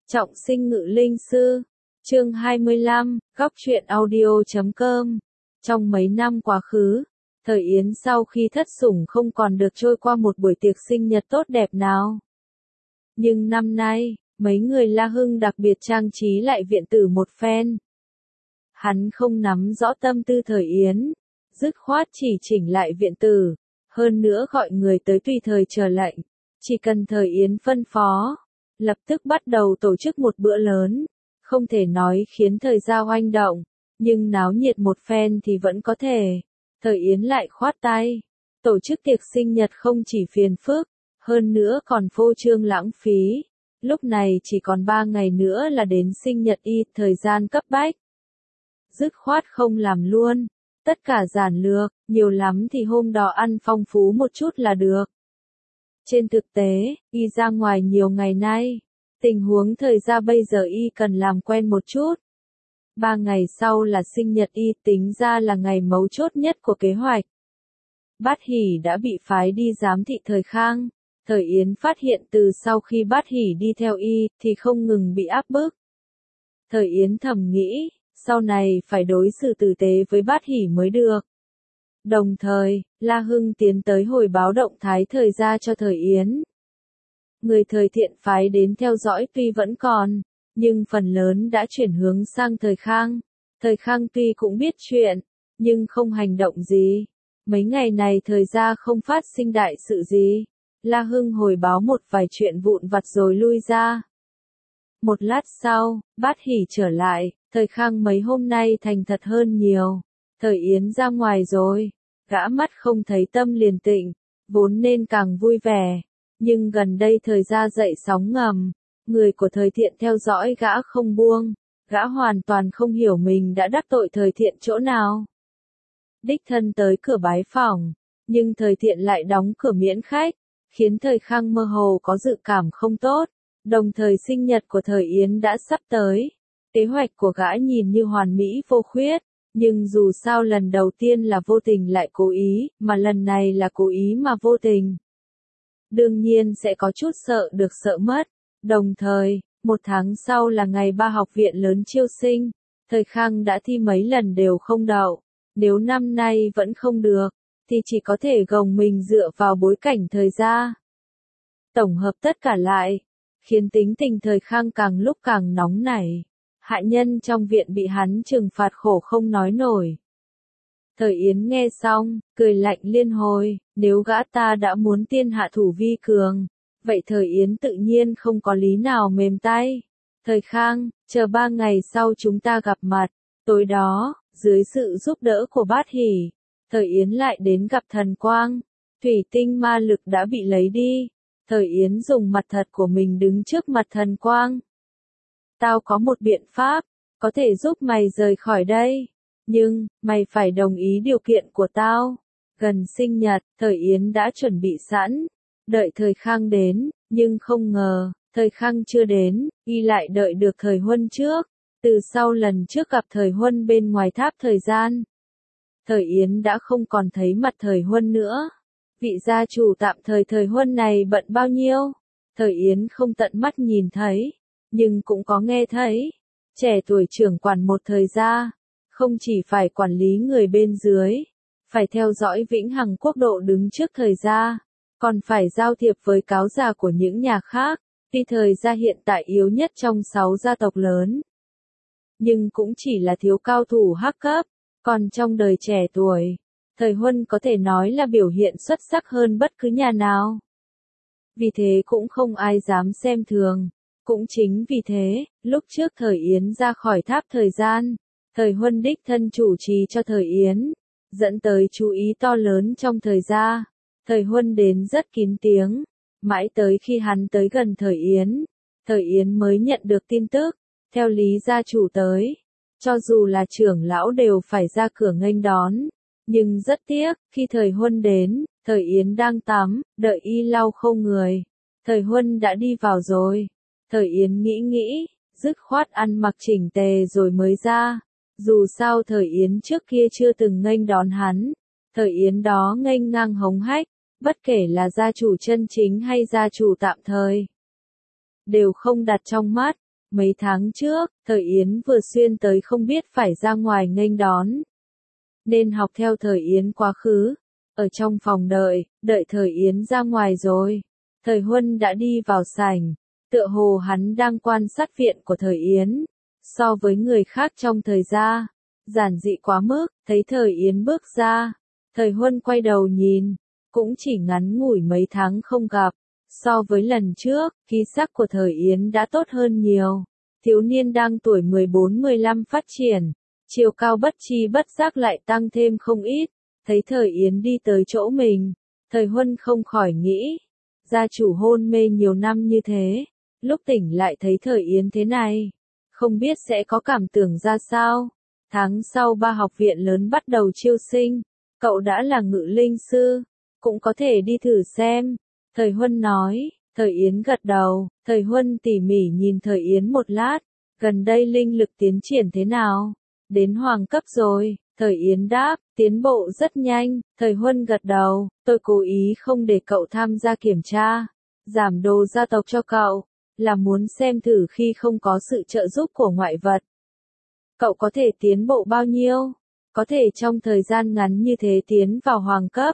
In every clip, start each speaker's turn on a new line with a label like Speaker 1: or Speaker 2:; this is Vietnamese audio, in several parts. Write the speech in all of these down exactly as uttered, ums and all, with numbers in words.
Speaker 1: Trọng sinh ngự linh sư, chương hai mươi lăm, góc truyện audio chấm com. Trong mấy năm quá khứ, thời Yến sau khi thất sủng không còn được trôi qua một buổi tiệc sinh nhật tốt đẹp nào. Nhưng năm nay, mấy người La Hưng đặc biệt trang trí lại viện tử một phen. Hắn không nắm rõ tâm tư thời Yến, dứt khoát chỉ chỉnh lại viện tử, hơn nữa gọi người tới tùy thời chờ lệnh, chỉ cần thời Yến phân phó, lập tức bắt đầu tổ chức một bữa lớn, không thể nói khiến thời gia oanh động, nhưng náo nhiệt một phen thì vẫn có thể. Thời Yến lại khoát tay, tổ chức tiệc sinh nhật không chỉ phiền phức, hơn nữa còn phô trương lãng phí. Lúc này chỉ còn ba ngày nữa là đến sinh nhật y, thời gian cấp bách. Dứt khoát không làm luôn, tất cả giản lược, nhiều lắm thì hôm đó ăn phong phú một chút là được. Trên thực tế, y ra ngoài nhiều ngày nay, tình huống thời gia bây giờ y cần làm quen một chút. Ba ngày sau là sinh nhật y, tính ra là ngày mấu chốt nhất của kế hoạch. Bát Hỷ đã bị phái đi giám thị thời Khang. Thời Yến phát hiện từ sau khi Bát Hỷ đi theo y, thì không ngừng bị áp bức. Thời Yến thầm nghĩ, sau này phải đối xử tử tế với Bát Hỷ mới được. Đồng thời, La Hưng tiến tới hồi báo động thái thời gia cho thời Yến. Người thời Thiện phái đến theo dõi tuy vẫn còn, nhưng phần lớn đã chuyển hướng sang thời Khang. Thời Khang tuy cũng biết chuyện, nhưng không hành động gì. Mấy ngày này thời gia không phát sinh đại sự gì. La Hưng hồi báo một vài chuyện vụn vặt rồi lui ra. Một lát sau, Bát Hỷ trở lại, thời Khang mấy hôm nay thành thật hơn nhiều. Thời Yến ra ngoài rồi, gã mắt không thấy tâm liền tịnh, vốn nên càng vui vẻ. Nhưng gần đây thời gia dậy sóng ngầm, người của thời Thiện theo dõi gã không buông, gã hoàn toàn không hiểu mình đã đắc tội thời Thiện chỗ nào. Đích thân tới cửa bái phỏng, nhưng thời Thiện lại đóng cửa miễn khách, khiến thời Khang mơ hồ có dự cảm không tốt. Đồng thời sinh nhật của thời Yến đã sắp tới, kế hoạch của gã nhìn như hoàn mỹ vô khuyết, nhưng dù sao lần đầu tiên là vô tình lại cố ý, mà lần này là cố ý mà vô tình. Đương nhiên sẽ có chút sợ được sợ mất. Đồng thời, một tháng sau là ngày ba học viện lớn chiêu sinh, thời Khang đã thi mấy lần đều không đậu. Nếu năm nay vẫn không được, thì chỉ có thể gồng mình dựa vào bối cảnh thời gia. Tổng hợp tất cả lại, khiến tính tình thời Khang càng lúc càng nóng nảy. Hạ nhân trong viện bị hắn trừng phạt khổ không nói nổi. Thời Yến nghe xong, cười lạnh liên hồi, nếu gã ta đã muốn tiên hạ thủ vi cường, vậy thời Yến tự nhiên không có lý nào mềm tay. Thời Khang, chờ ba ngày sau chúng ta gặp mặt, tối đó, dưới sự giúp đỡ của Bát Hỷ, thời Yến lại đến gặp Thần Quang. Thủy tinh ma lực đã bị lấy đi, thời Yến dùng mặt thật của mình đứng trước mặt Thần Quang. Tao có một biện pháp, có thể giúp mày rời khỏi đây. Nhưng, mày phải đồng ý điều kiện của tao. Gần sinh nhật, thời Yến đã chuẩn bị sẵn, đợi thời Khang đến, nhưng không ngờ, thời Khang chưa đến, y lại đợi được thời Huân trước. Từ sau lần trước gặp thời Huân bên ngoài tháp thời gian, thời Yến đã không còn thấy mặt thời Huân nữa. Vị gia chủ tạm thời thời Huân này bận bao nhiêu, thời Yến không tận mắt nhìn thấy, nhưng cũng có nghe thấy. Trẻ tuổi trưởng quản một thời gia, không chỉ phải quản lý người bên dưới, phải theo dõi vĩnh hằng quốc độ đứng trước thời gia, còn phải giao thiệp với cáo già của những nhà khác. Tuy thời gia hiện tại yếu nhất trong sáu gia tộc lớn, nhưng cũng chỉ là thiếu cao thủ hắc cấp, còn trong đời trẻ tuổi, thời Huân có thể nói là biểu hiện xuất sắc hơn bất cứ nhà nào. Vì thế cũng không ai dám xem thường. Cũng chính vì thế, lúc trước thời Yến ra khỏi tháp thời gian, thời Huân đích thân chủ trì cho thời Yến, dẫn tới chú ý to lớn trong thời gia. Thời Huân đến rất kín tiếng, mãi tới khi hắn tới gần thời Yến, thời Yến mới nhận được tin tức. Theo lý gia chủ tới, cho dù là trưởng lão đều phải ra cửa nghênh đón, nhưng rất tiếc, khi thời Huân đến, thời Yến đang tắm, đợi y lau khô người, thời Huân đã đi vào rồi. Thời Yến nghĩ nghĩ, dứt khoát ăn mặc chỉnh tề rồi mới ra. Dù sao thời Yến trước kia chưa từng nghênh đón hắn, thời Yến đó nghênh ngang hống hách, bất kể là gia chủ chân chính hay gia chủ tạm thời, đều không đặt trong mắt. Mấy tháng trước, Thời Yến vừa xuyên tới không biết phải ra ngoài nghênh đón. Nên học theo Thời Yến quá khứ. Ở trong phòng đợi, đợi Thời Yến ra ngoài rồi. Thời Huân đã đi vào sảnh. Tựa hồ hắn đang quan sát viện của Thời Yến. So với người khác trong thời gia, giản dị quá mức, thấy Thời Yến bước ra. Thời Huân quay đầu nhìn, cũng chỉ ngắn ngủi mấy tháng không gặp. So với lần trước, khí sắc của Thời Yến đã tốt hơn nhiều. Thiếu niên đang tuổi mười bốn mười lăm phát triển, chiều cao bất chi bất giác lại tăng thêm không ít. Thấy Thời Yến đi tới chỗ mình, Thời Huân không khỏi nghĩ, gia chủ hôn mê nhiều năm như thế, lúc tỉnh lại thấy Thời Yến thế này, không biết sẽ có cảm tưởng ra sao. Tháng sau ba học viện lớn bắt đầu chiêu sinh, cậu đã là ngự linh sư, cũng có thể đi thử xem. Thời Huân nói. Thời Yến gật đầu, Thời Huân tỉ mỉ nhìn Thời Yến một lát, gần đây linh lực tiến triển thế nào? Đến hoàng cấp rồi, Thời Yến đáp, tiến bộ rất nhanh. Thời Huân gật đầu, tôi cố ý không để cậu tham gia kiểm tra, giảm đồ gia tộc cho cậu, là muốn xem thử khi không có sự trợ giúp của ngoại vật. Cậu có thể tiến bộ bao nhiêu? Có thể trong thời gian ngắn như thế tiến vào hoàng cấp.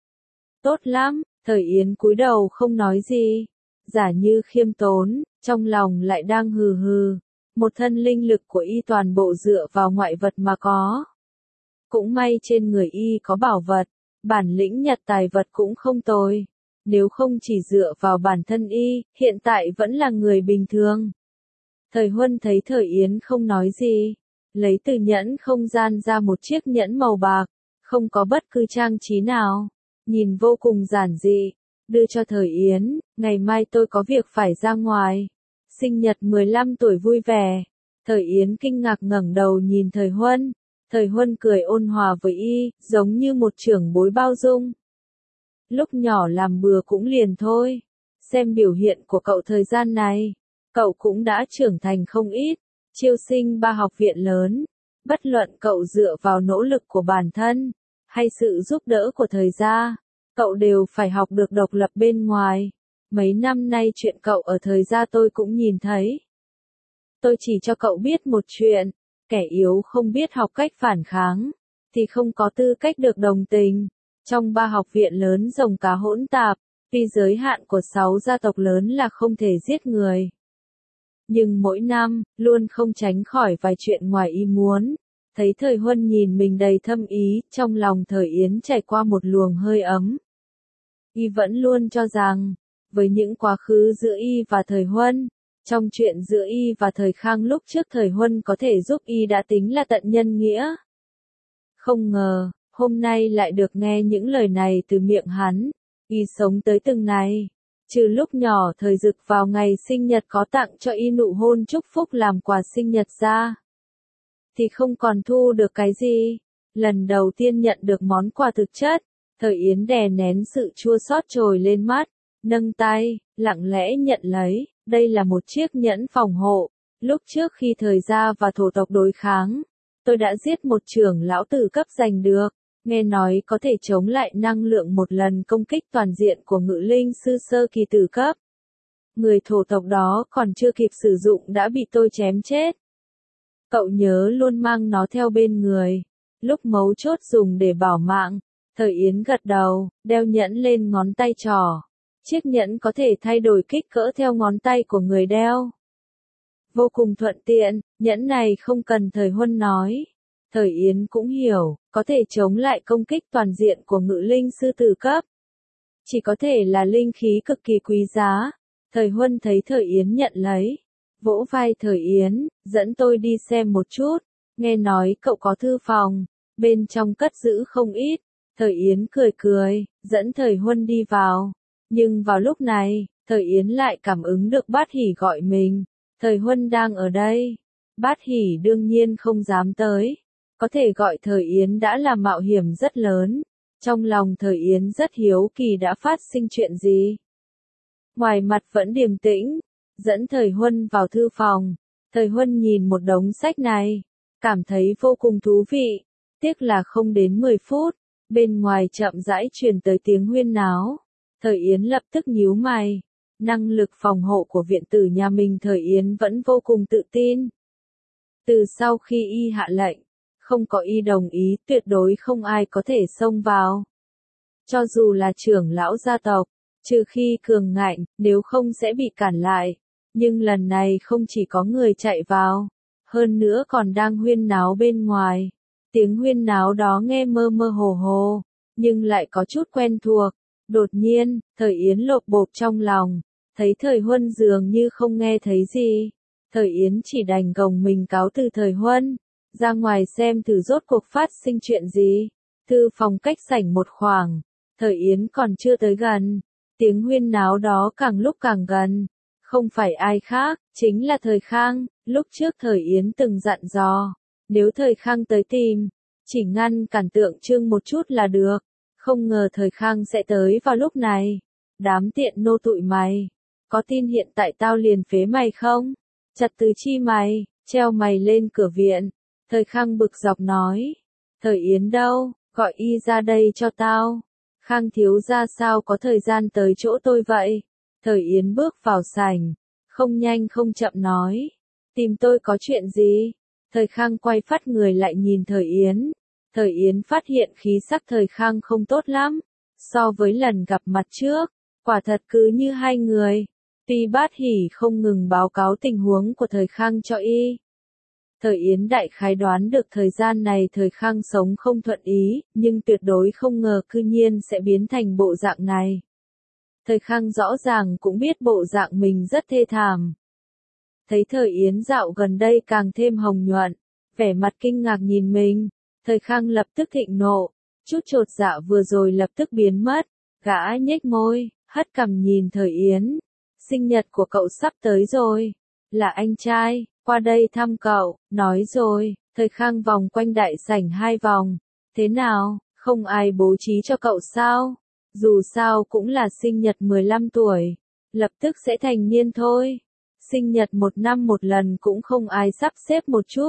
Speaker 1: Tốt lắm, Thời Yến cúi đầu không nói gì. Giả như khiêm tốn, trong lòng lại đang hừ hừ. Một thân linh lực của y toàn bộ dựa vào ngoại vật mà có. Cũng may trên người y có bảo vật, bản lĩnh nhặt tài vật cũng không tồi. Nếu không chỉ dựa vào bản thân y, hiện tại vẫn là người bình thường. Thời Huân thấy Thời Yến không nói gì, lấy từ nhẫn không gian ra một chiếc nhẫn màu bạc, không có bất cứ trang trí nào, nhìn vô cùng giản dị, đưa cho Thời Yến, ngày mai tôi có việc phải ra ngoài. Sinh nhật mười lăm tuổi vui vẻ. Thời Yến kinh ngạc ngẩng đầu nhìn Thời Huân. Thời Huân cười ôn hòa với y, giống như một trưởng bối bao dung. Lúc nhỏ làm bừa cũng liền thôi. Xem biểu hiện của cậu thời gian này, cậu cũng đã trưởng thành không ít. Chiêu sinh ba học viện lớn, bất luận cậu dựa vào nỗ lực của bản thân, hay sự giúp đỡ của thời gia, cậu đều phải học được độc lập bên ngoài. Mấy năm nay chuyện cậu ở thời gia tôi cũng nhìn thấy. Tôi chỉ cho cậu biết một chuyện, kẻ yếu không biết học cách phản kháng, thì không có tư cách được đồng tình. Trong ba học viện lớn rồng cá hỗn tạp, vì giới hạn của sáu gia tộc lớn là không thể giết người. Nhưng mỗi năm, luôn không tránh khỏi vài chuyện ngoài ý muốn. Thấy Thời Huân nhìn mình đầy thâm ý, trong lòng Thời Yến trải qua một luồng hơi ấm. Y vẫn luôn cho rằng, với những quá khứ giữa y và Thời Huân, trong chuyện giữa y và Thời Khang lúc trước Thời Huân có thể giúp y đã tính là tận nhân nghĩa. Không ngờ, hôm nay lại được nghe những lời này từ miệng hắn. Y sống tới từng này, trừ lúc nhỏ Thời Dực vào ngày sinh nhật có tặng cho y nụ hôn chúc phúc làm quà sinh nhật ra, thì không còn thu được cái gì. Lần đầu tiên nhận được món quà thực chất, Thời Yến đè nén sự chua xót trồi lên mắt, nâng tay, lặng lẽ nhận lấy. Đây là một chiếc nhẫn phòng hộ. Lúc trước khi Thời gia và thổ tộc đối kháng, tôi đã giết một trưởng lão tử cấp giành được. Nghe nói có thể chống lại năng lượng một lần công kích toàn diện của ngự linh sư sơ kỳ tử cấp. Người thổ tộc đó còn chưa kịp sử dụng đã bị tôi chém chết. Cậu nhớ luôn mang nó theo bên người, lúc mấu chốt dùng để bảo mạng. Thời Yến gật đầu, đeo nhẫn lên ngón tay trỏ. Chiếc nhẫn có thể thay đổi kích cỡ theo ngón tay của người đeo. Vô cùng thuận tiện, nhẫn này không cần Thời Huân nói. Thời Yến cũng hiểu, có thể chống lại công kích toàn diện của ngự linh sư tử cấp. Chỉ có thể là linh khí cực kỳ quý giá. Thời Huân thấy Thời Yến nhận lấy, vỗ vai Thời Yến, dẫn tôi đi xem một chút. Nghe nói cậu có thư phòng, bên trong cất giữ không ít. Thời Yến cười cười, dẫn Thời Huân đi vào. Nhưng vào lúc này, Thời Yến lại cảm ứng được Bát Hỷ gọi mình. Thời Huân đang ở đây. Bát Hỷ đương nhiên không dám tới. Có thể gọi Thời Yến đã là mạo hiểm rất lớn. Trong lòng Thời Yến rất hiếu kỳ đã phát sinh chuyện gì. Ngoài mặt vẫn điềm tĩnh, dẫn Thời Huân vào thư phòng. Thời Huân nhìn một đống sách này, cảm thấy vô cùng thú vị. Tiếc là không đến mười phút, bên ngoài chậm rãi truyền tới tiếng huyên náo. Thời Yến lập tức nhíu mày, Năng lực phòng hộ của viện tử nhà mình thời Yến vẫn vô cùng tự tin. Từ sau khi y hạ lệnh, không có y đồng ý tuyệt đối không ai có thể xông vào. Cho dù là trưởng lão gia tộc, trừ khi cường ngạnh, nếu không sẽ bị cản lại. Nhưng lần này không chỉ có người chạy vào, hơn nữa còn đang huyên náo bên ngoài. Tiếng huyên náo đó nghe mơ mơ hồ hồ, nhưng lại có chút quen thuộc. Đột nhiên, thời Yến lột bột trong lòng, thấy thời Huân dường như không nghe thấy gì. Thời Yến chỉ đành gồng mình cáo từ thời Huân, ra ngoài xem thử rốt cuộc phát sinh chuyện gì. Thư phòng cách sảnh một khoảng, thời Yến còn chưa tới gần, tiếng huyên náo đó càng lúc càng gần. Không phải ai khác, chính là thời Khang. Lúc trước thời Yến từng dặn dò, nếu thời Khang tới tìm, chỉ ngăn cản tượng trưng một chút là được. Không ngờ thời Khang sẽ tới vào lúc này. Đám tiện nô tụi mày, có tin hiện tại tao liền phế mày không? Chặt tứ chi mày, treo mày lên cửa viện. Thời Khang bực dọc nói, thời Yến đâu, gọi y ra đây cho tao. Khang thiếu gia sao có thời gian tới chỗ tôi vậy? Thời Yến bước vào sảnh, không nhanh không chậm nói, tìm tôi có chuyện gì? Thời Khang quay phát người lại nhìn thời Yến. Thời Yến phát hiện khí sắc thời Khang không tốt lắm, so với lần gặp mặt trước, quả thật cứ như hai người. Tuy Bát Hỷ không ngừng báo cáo tình huống của thời Khang cho y. Thời Yến đại khái đoán được thời gian này thời Khang sống không thuận ý, nhưng tuyệt đối không ngờ cư nhiên sẽ biến thành bộ dạng này. Thời Khang rõ ràng cũng biết bộ dạng mình rất thê thảm. Thấy thời Yến dạo gần đây càng thêm hồng nhuận, vẻ mặt kinh ngạc nhìn mình, thời Khang lập tức thịnh nộ, chút chột dạ vừa rồi lập tức biến mất, gã nhếch môi, hất cằm nhìn thời Yến. Sinh nhật của cậu sắp tới rồi, là anh trai, qua đây thăm cậu, nói rồi. Thời Khang vòng quanh đại sảnh hai vòng, thế nào, không ai bố trí cho cậu sao? Dù sao cũng là sinh nhật mười lăm tuổi, lập tức sẽ thành niên thôi. Sinh nhật một năm một lần cũng không ai sắp xếp một chút.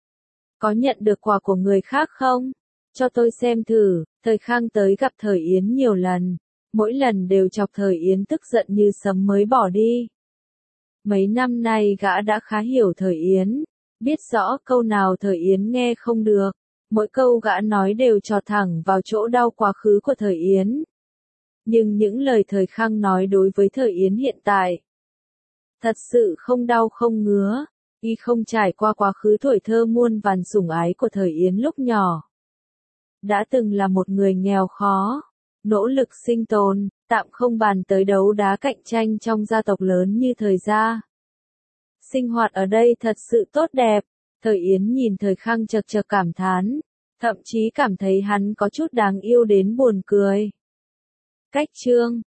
Speaker 1: Có nhận được quà của người khác không? Cho tôi xem thử. Thời Khang tới gặp thời Yến nhiều lần, mỗi lần đều chọc thời Yến tức giận như sấm mới bỏ đi. Mấy năm nay gã đã khá hiểu thời Yến, biết rõ câu nào thời Yến nghe không được, mỗi câu gã nói đều chọc thẳng vào chỗ đau quá khứ của thời Yến. Nhưng những lời thời Khang nói đối với thời Yến hiện tại, thật sự không đau không ngứa, y không trải qua quá khứ tuổi thơ muôn vàn sủng ái của thời Yến lúc nhỏ. Đã từng là một người nghèo khó, nỗ lực sinh tồn, tạm không bàn tới đấu đá cạnh tranh trong gia tộc lớn như thời gia. Sinh hoạt ở đây thật sự tốt đẹp, thời Yến nhìn thời Khang chật chật cảm thán, thậm chí cảm thấy hắn có chút đáng yêu đến buồn cười. Cách chương